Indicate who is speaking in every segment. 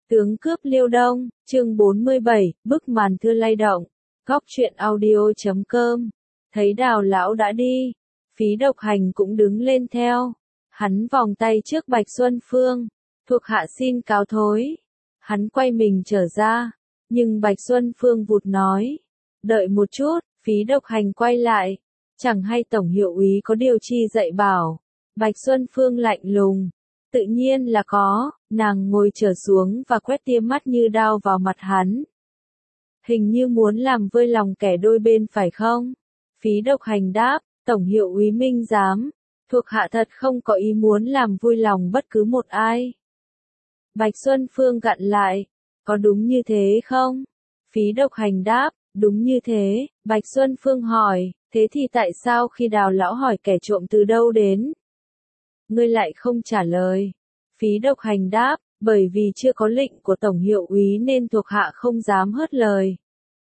Speaker 1: Tướng cướp Liêu Đông, chương 47, bức màn thưa lay động. Góc truyện audio.com. Thấy Đào lão đã đi, Phí Độc Hành cũng đứng lên theo. Hắn vòng tay trước Bạch Xuân Phương, thuộc hạ xin cáo thối. Hắn quay mình trở ra, nhưng Bạch Xuân Phương vụt nói, đợi một chút. Phí Độc Hành quay lại, chẳng hay tổng hiệu úy có điều chi dạy bảo. Bạch Xuân Phương lạnh lùng, tự nhiên là có. Nàng ngồi trở xuống và quét tia mắt như đao vào mặt hắn. Hình như muốn làm vơi lòng kẻ đôi bên phải không? Phí Độc Hành đáp, tổng hiệu úy minh giám, thuộc hạ thật không có ý muốn làm vui lòng bất cứ một ai. Bạch Xuân Phương gặn lại, có đúng như thế không? Phí Độc Hành đáp, đúng như thế. Bạch Xuân Phương hỏi, thế thì tại sao khi Đào lão hỏi kẻ trộm từ đâu đến, ngươi lại không trả lời? Phí Độc Hành đáp, bởi vì chưa có lệnh của tổng hiệu úy nên thuộc hạ không dám hớt lời.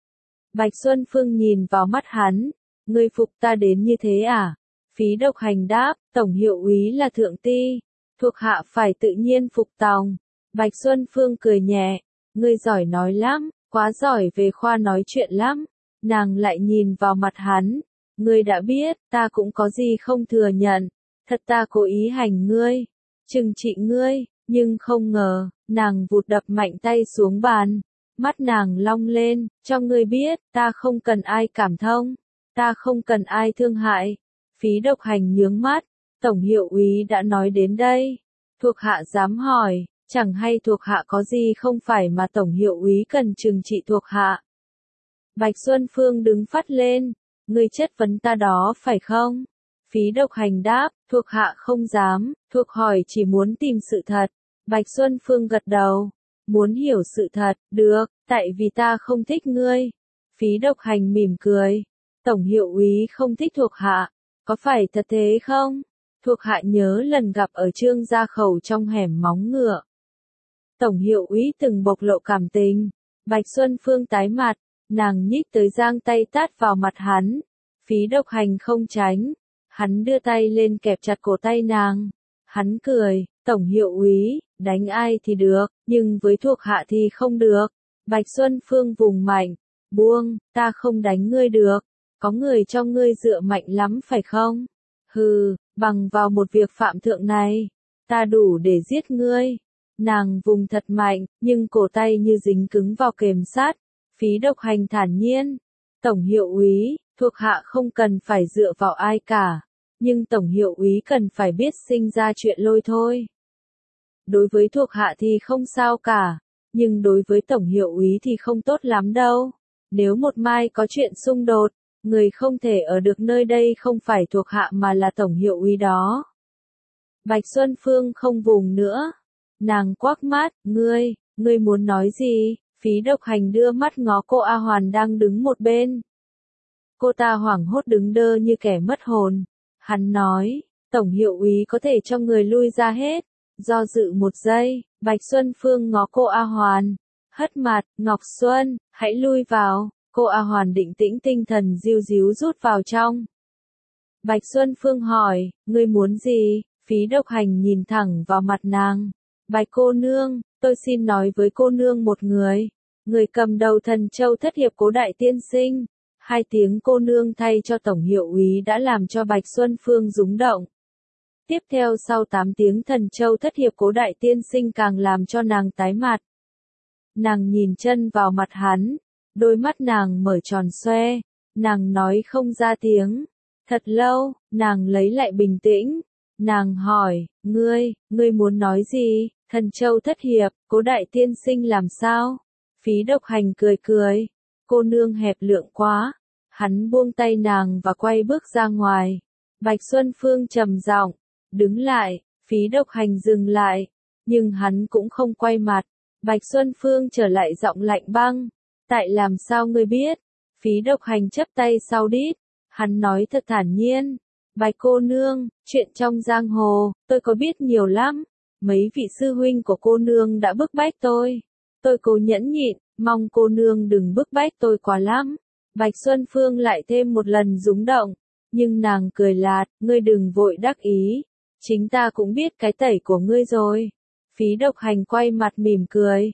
Speaker 1: Bạch Xuân Phương nhìn vào mắt hắn, ngươi phục ta đến như thế à? Phí Độc Hành đáp, tổng hiệu úy là thượng ti, thuộc hạ phải tự nhiên phục tòng. Bạch Xuân Phương cười nhẹ, ngươi giỏi nói lắm, quá giỏi về khoa nói chuyện lắm. Nàng lại nhìn vào mặt hắn, ngươi đã biết, ta cũng có gì không thừa nhận, thật ta cố ý hành ngươi, trừng trị ngươi, nhưng không ngờ. Nàng vụt đập mạnh tay xuống bàn, mắt nàng long lên, cho ngươi biết, ta không cần ai cảm thông, ta không cần ai thương hại. Phí Độc Hành nhướng mắt, tổng hiệu úy đã nói đến đây, thuộc hạ dám hỏi, chẳng hay thuộc hạ có gì không phải mà tổng hiệu úy cần trừng trị thuộc hạ? Bạch Xuân Phương đứng phắt lên, ngươi chất vấn ta đó phải không? Phí Độc Hành đáp, thuộc hạ không dám, thuộc hỏi chỉ muốn tìm sự thật. Bạch Xuân Phương gật đầu, muốn hiểu sự thật, được, tại vì ta không thích ngươi. Phí Độc Hành mỉm cười, tổng hiệu úy không thích thuộc hạ, có phải thật thế không? Thuộc hạ nhớ lần gặp ở Trương Gia Khẩu trong hẻm móng ngựa, tổng hiệu úy từng bộc lộ cảm tình. Bạch Xuân Phương tái mặt, nàng nhích tới giang tay tát vào mặt hắn. Phí Độc Hành không tránh, hắn đưa tay lên kẹp chặt cổ tay nàng. Hắn cười, tổng hiệu úy, đánh ai thì được, nhưng với thuộc hạ thì không được. Bạch Xuân Phương vùng mạnh, buông, ta không đánh ngươi được, có người cho ngươi dựa mạnh lắm phải không? Hừ, bằng vào một việc phạm thượng này, ta đủ để giết ngươi. Nàng vùng thật mạnh, nhưng cổ tay như dính cứng vào kềm sát. Phí Độc Hành thản nhiên, tổng hiệu úy, thuộc hạ không cần phải dựa vào ai cả, nhưng tổng hiệu úy cần phải biết sinh ra chuyện lôi thôi. Đối với thuộc hạ thì không sao cả, nhưng đối với tổng hiệu úy thì không tốt lắm đâu. Nếu một mai có chuyện xung đột, người không thể ở được nơi đây không phải thuộc hạ mà là tổng hiệu úy đó. Bạch Xuân Phương không vùng nữa, nàng quắc mắt, ngươi muốn nói gì? Phí Độc Hành đưa mắt ngó cô A Hoàn đang đứng một bên. Cô ta hoảng hốt đứng đơ như kẻ mất hồn. Hắn nói, tổng hiệu úy có thể cho người lui ra hết. Do dự một giây, Bạch Xuân Phương ngó cô A Hoàn, hất mặt, Ngọc Xuân, hãy lui vào. Cô A Hoàn định tĩnh tinh thần diu díu rút vào trong. Bạch Xuân Phương hỏi, ngươi muốn gì? Phí Độc Hành nhìn thẳng vào mặt nàng. Bạch cô nương, tôi xin nói với cô nương một người. Người cầm đầu Thần Châu thất hiệp Cố đại tiên sinh. 2 tiếng cô nương thay cho tổng hiệu úy đã làm cho Bạch Xuân Phương rúng động. Tiếp theo sau 8 tiếng Thần Châu thất hiệp Cố đại tiên sinh càng làm cho nàng tái mặt. Nàng nhìn chân vào mặt hắn, đôi mắt nàng mở tròn xoe, nàng nói không ra tiếng. Thật lâu, nàng lấy lại bình tĩnh, nàng hỏi, ngươi muốn nói gì? Thần Châu thất hiệp, Cố đại tiên sinh làm sao? Phí Độc Hành cười, cô nương hẹp lượng quá. Hắn buông tay nàng và quay bước ra ngoài. Bạch Xuân Phương trầm giọng, đứng lại. Phí Độc Hành dừng lại, nhưng hắn cũng không quay mặt. Bạch Xuân Phương trở lại giọng lạnh băng, tại làm sao ngươi biết? Phí Độc Hành chắp tay sau đít, hắn nói thật thản nhiên, Bạch cô nương, chuyện trong giang hồ, tôi có biết nhiều lắm. Mấy vị sư huynh của cô nương đã bức bách tôi cố nhẫn nhịn, mong cô nương đừng bức bách tôi quá lắm. Bạch Xuân Phương lại thêm một lần rúng động, nhưng nàng cười lạt, ngươi đừng vội đắc ý, chính ta cũng biết cái tẩy của ngươi rồi. Phí Độc Hành quay mặt mỉm cười,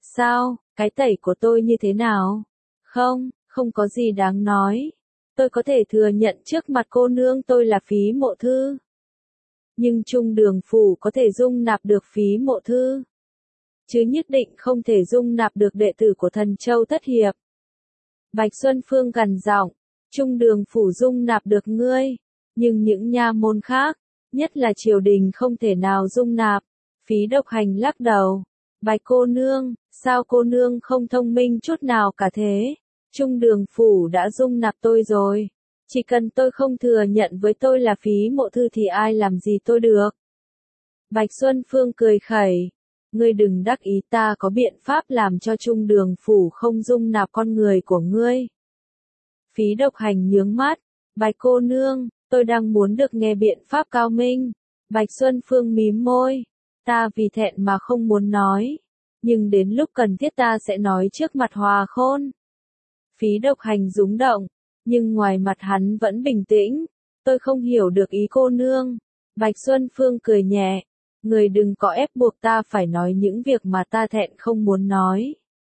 Speaker 1: Sao, cái tẩy của tôi như thế nào? Không, không có gì đáng nói. Tôi có thể thừa nhận trước mặt cô nương tôi là phí mộ thư. Nhưng Trung Đường Phủ có thể dung nạp được phí mộ thư. Chứ nhất định không thể dung nạp được đệ tử của Thần Châu Thất Hiệp. Bạch Xuân Phương gằn giọng, Trung Đường Phủ dung nạp được ngươi, nhưng những nha môn khác, nhất là triều đình không thể nào dung nạp. Phí Độc Hành lắc đầu, Bạch cô nương, sao cô nương không thông minh chút nào cả thế? Trung Đường Phủ đã dung nạp tôi rồi. Chỉ cần tôi không thừa nhận với tôi là phí mộ thư thì ai làm gì tôi được. Bạch Xuân Phương cười khẩy. Ngươi đừng đắc ý, ta có biện pháp làm cho Trung Đường Phủ không dung nạp con người của ngươi. Phí Độc Hành nhướng mắt. Bạch cô nương, tôi đang muốn được nghe biện pháp cao minh. Bạch Xuân Phương mím môi. Ta vì thẹn mà không muốn nói. Nhưng đến lúc cần thiết ta sẽ nói trước mặt Hòa Khôn. Phí Độc Hành rúng động. Nhưng ngoài mặt hắn vẫn bình tĩnh. Tôi không hiểu được ý cô nương. Bạch Xuân Phương cười nhẹ. Người đừng có ép buộc ta phải nói những việc mà ta thẹn không muốn nói.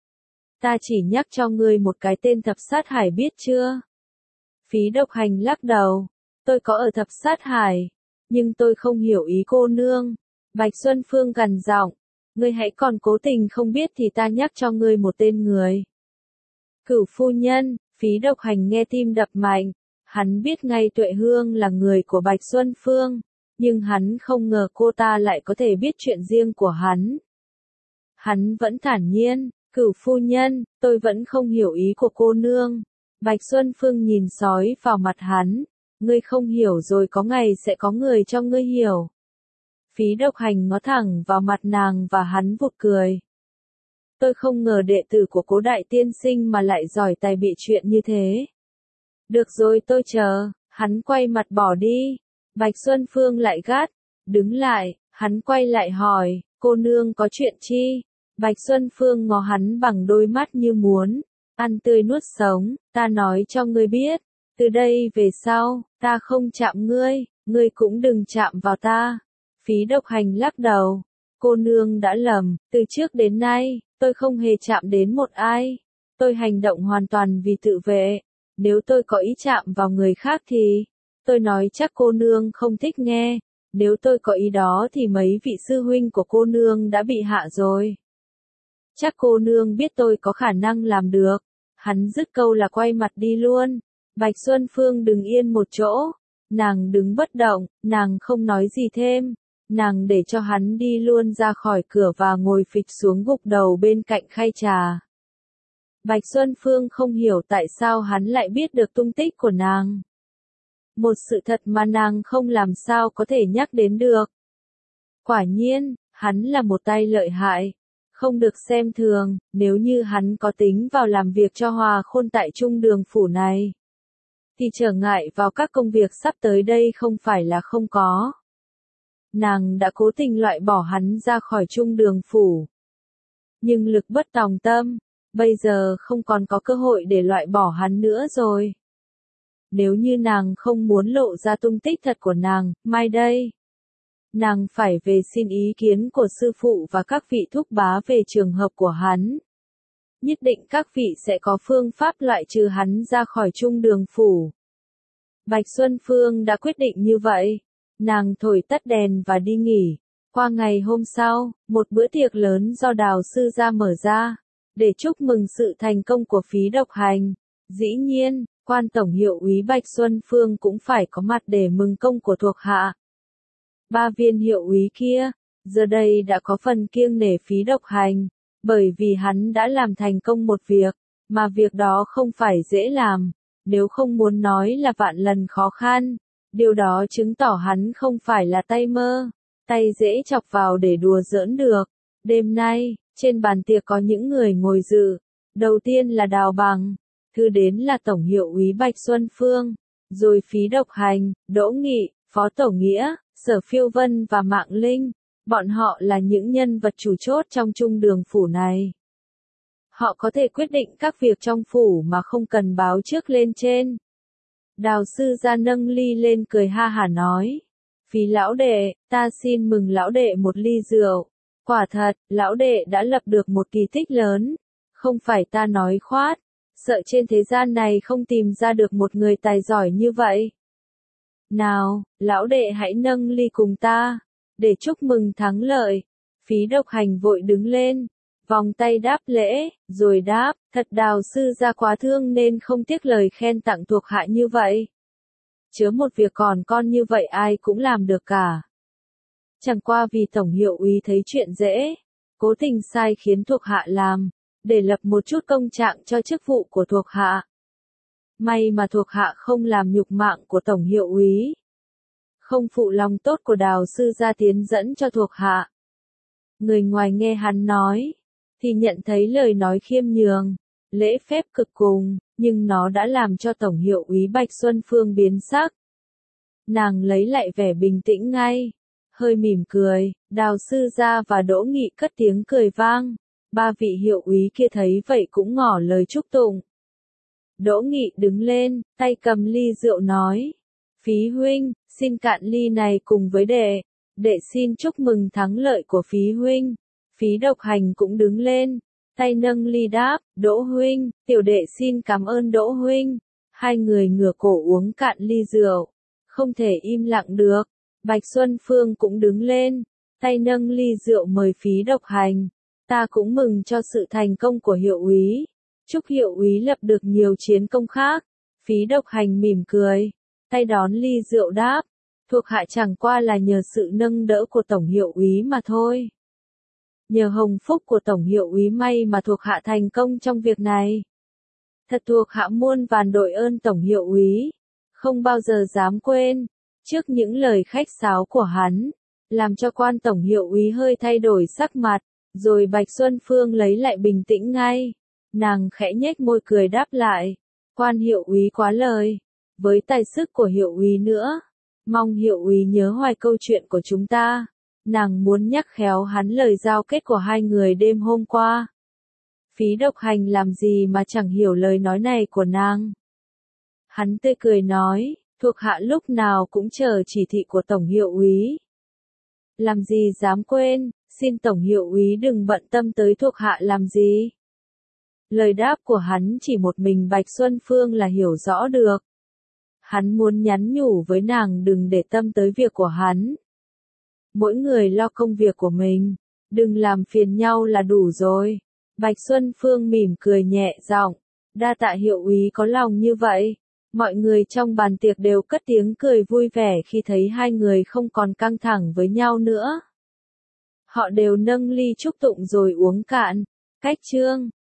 Speaker 1: Ta chỉ nhắc cho ngươi một cái tên Thập Sát Hải biết chưa? Phí Độc Hành lắc đầu. Tôi có ở Thập Sát Hải. Nhưng tôi không hiểu ý cô nương. Bạch Xuân Phương gằn giọng. Ngươi hãy còn cố tình không biết thì ta nhắc cho ngươi một tên người. Cửu phu nhân. Phí Độc Hành nghe tim đập mạnh. Hắn biết ngay Tuệ Hương là người của Bạch Xuân Phương. Nhưng hắn không ngờ cô ta lại có thể biết chuyện riêng của hắn. Hắn vẫn thản nhiên, Cửu phu nhân, tôi vẫn không hiểu ý của cô nương. Bạch Xuân Phương nhìn sói vào mặt hắn. Ngươi không hiểu rồi có ngày sẽ có người cho ngươi hiểu. Phí Độc Hành ngó thẳng vào mặt nàng và hắn vụt cười. Tôi không ngờ đệ tử của Cố đại tiên sinh mà lại giỏi tài bị chuyện như thế. Được rồi tôi chờ, hắn quay mặt bỏ đi. Bạch Xuân Phương lại gắt, đứng lại, hắn quay lại hỏi, cô nương có chuyện chi? Bạch Xuân Phương ngó hắn bằng đôi mắt như muốn, ăn tươi nuốt sống, ta nói cho ngươi biết, từ đây về sau, ta không chạm ngươi, ngươi cũng đừng chạm vào ta. Phí Độc Hành lắc đầu, cô nương đã lầm, từ trước đến nay, tôi không hề chạm đến một ai, tôi hành động hoàn toàn vì tự vệ, nếu tôi có ý chạm vào người khác thì... Tôi nói chắc cô nương không thích nghe, nếu tôi có ý đó thì mấy vị sư huynh của cô nương đã bị hạ rồi. Chắc cô nương biết tôi có khả năng làm được. Hắn dứt câu là quay mặt đi luôn. Bạch Xuân Phương đứng yên một chỗ. Nàng đứng bất động, nàng không nói gì thêm. Nàng để cho hắn đi luôn ra khỏi cửa và ngồi phịch xuống gục đầu bên cạnh khay trà. Bạch Xuân Phương không hiểu tại sao hắn lại biết được tung tích của nàng. Một sự thật mà nàng không làm sao có thể nhắc đến được. Quả nhiên, hắn là một tay lợi hại, không được xem thường, nếu như hắn có tính vào làm việc cho Hòa Khôn tại Trung Đường Phủ này. Thì trở ngại vào các công việc sắp tới đây không phải là không có. Nàng đã cố tình loại bỏ hắn ra khỏi Trung Đường Phủ. Nhưng lực bất tòng tâm, bây giờ không còn có cơ hội để loại bỏ hắn nữa rồi. Nếu như nàng không muốn lộ ra tung tích thật của nàng, mai đây, nàng phải về xin ý kiến của sư phụ và các vị thúc bá về trường hợp của hắn. Nhất định các vị sẽ có phương pháp loại trừ hắn ra khỏi Trung Đường Phủ. Bạch Xuân Phương đã quyết định như vậy. Nàng thổi tắt đèn và đi nghỉ. Qua ngày hôm sau, một bữa tiệc lớn do Đào sư gia mở ra, để chúc mừng sự thành công của Phí Độc Hành. Dĩ nhiên, quan tổng hiệu úy Bạch Xuân Phương cũng phải có mặt để mừng công của thuộc hạ. Ba viên hiệu úy kia, giờ đây đã có phần kiêng nể Phí Độc Hành, bởi vì hắn đã làm thành công một việc, mà việc đó không phải dễ làm, nếu không muốn nói là vạn lần khó khăn. Điều đó chứng tỏ hắn không phải là tay mơ, tay dễ chọc vào để đùa giỡn được. Đêm nay, trên bàn tiệc có những người ngồi dự. Đầu tiên là Đào Bằng, thứ đến là Tổng hiệu úy Bạch Xuân Phương, rồi Phí Độc Hành, Đỗ Nghị, Phó Tổ Nghĩa, Sở Phiêu Vân và Mạng Linh. Bọn họ là những nhân vật chủ chốt trong Trung Đường Phủ này. Họ có thể quyết định các việc trong phủ mà không cần báo trước lên trên. Đào sư gia nâng ly lên cười ha hả nói. Phí lão đệ, ta xin mừng lão đệ một ly rượu. Quả thật, lão đệ đã lập được một kỳ tích lớn. Không phải ta nói khoát, sợ trên thế gian này không tìm ra được một người tài giỏi như vậy. Nào, lão đệ hãy nâng ly cùng ta, để chúc mừng thắng lợi. Phí Độc Hành vội đứng lên, vòng tay đáp lễ, rồi đáp, thật Đào sư gia quá thương nên không tiếc lời khen tặng thuộc hạ như vậy. Chớ một việc còn con như vậy ai cũng làm được cả. Chẳng qua vì tổng hiệu úy thấy chuyện dễ, cố tình sai khiến thuộc hạ làm, để lập một chút công trạng cho chức vụ của thuộc hạ. May mà thuộc hạ không làm nhục mạng của tổng hiệu úy, không phụ lòng tốt của Đào sư gia tiến dẫn cho thuộc hạ. Người ngoài nghe hắn nói, thì nhận thấy lời nói khiêm nhường, lễ phép cực cùng, nhưng nó đã làm cho tổng hiệu úy Bạch Xuân Phương biến sắc. Nàng lấy lại vẻ bình tĩnh ngay, hơi mỉm cười, Đào sư gia và Đỗ Nghị cất tiếng cười vang. Ba vị hiệu úy kia thấy vậy cũng ngỏ lời chúc tụng. Đỗ Nghị đứng lên, tay cầm ly rượu nói, Phí huynh, xin cạn ly này cùng với đệ xin chúc mừng thắng lợi của Phí huynh. Phí Độc Hành cũng đứng lên, tay nâng ly đáp, Đỗ huynh, tiểu đệ xin cảm ơn Đỗ huynh. Hai người ngửa cổ uống cạn ly rượu, không thể im lặng được. Bạch Xuân Phương cũng đứng lên, tay nâng ly rượu mời Phí Độc Hành. Ta cũng mừng cho sự thành công của hiệu úy. Chúc hiệu úy lập được nhiều chiến công khác. Phí Độc Hành mỉm cười, tay đón ly rượu đáp, thuộc hạ chẳng qua là nhờ sự nâng đỡ của tổng hiệu úy mà thôi. Nhờ hồng phúc của tổng hiệu úy may mà thuộc hạ thành công trong việc này. Thật thuộc hạ muôn vàn đội ơn tổng hiệu úy, không bao giờ dám quên. Trước những lời khách sáo của hắn, làm cho quan tổng hiệu úy hơi thay đổi sắc mặt, rồi Bạch Xuân Phương lấy lại bình tĩnh ngay. Nàng khẽ nhếch môi cười đáp lại, quan hiệu úy quá lời, với tài sức của hiệu úy nữa, mong hiệu úy nhớ hoài câu chuyện của chúng ta. Nàng muốn nhắc khéo hắn lời giao kết của hai người đêm hôm qua. Phí Độc Hành làm gì mà chẳng hiểu lời nói này của nàng. Hắn tươi cười nói, thuộc hạ lúc nào cũng chờ chỉ thị của tổng hiệu úy. Làm gì dám quên, xin tổng hiệu úy đừng bận tâm tới thuộc hạ làm gì. Lời đáp của hắn chỉ một mình Bạch Xuân Phương là hiểu rõ được. Hắn muốn nhắn nhủ với nàng đừng để tâm tới việc của hắn. Mỗi người lo công việc của mình, đừng làm phiền nhau là đủ rồi. Bạch Xuân Phương mỉm cười nhẹ giọng, đa tạ hiệu úy có lòng như vậy. Mọi người trong bàn tiệc đều cất tiếng cười vui vẻ khi thấy hai người không còn căng thẳng với nhau nữa. Họ đều nâng ly chúc tụng rồi uống cạn. Cách chương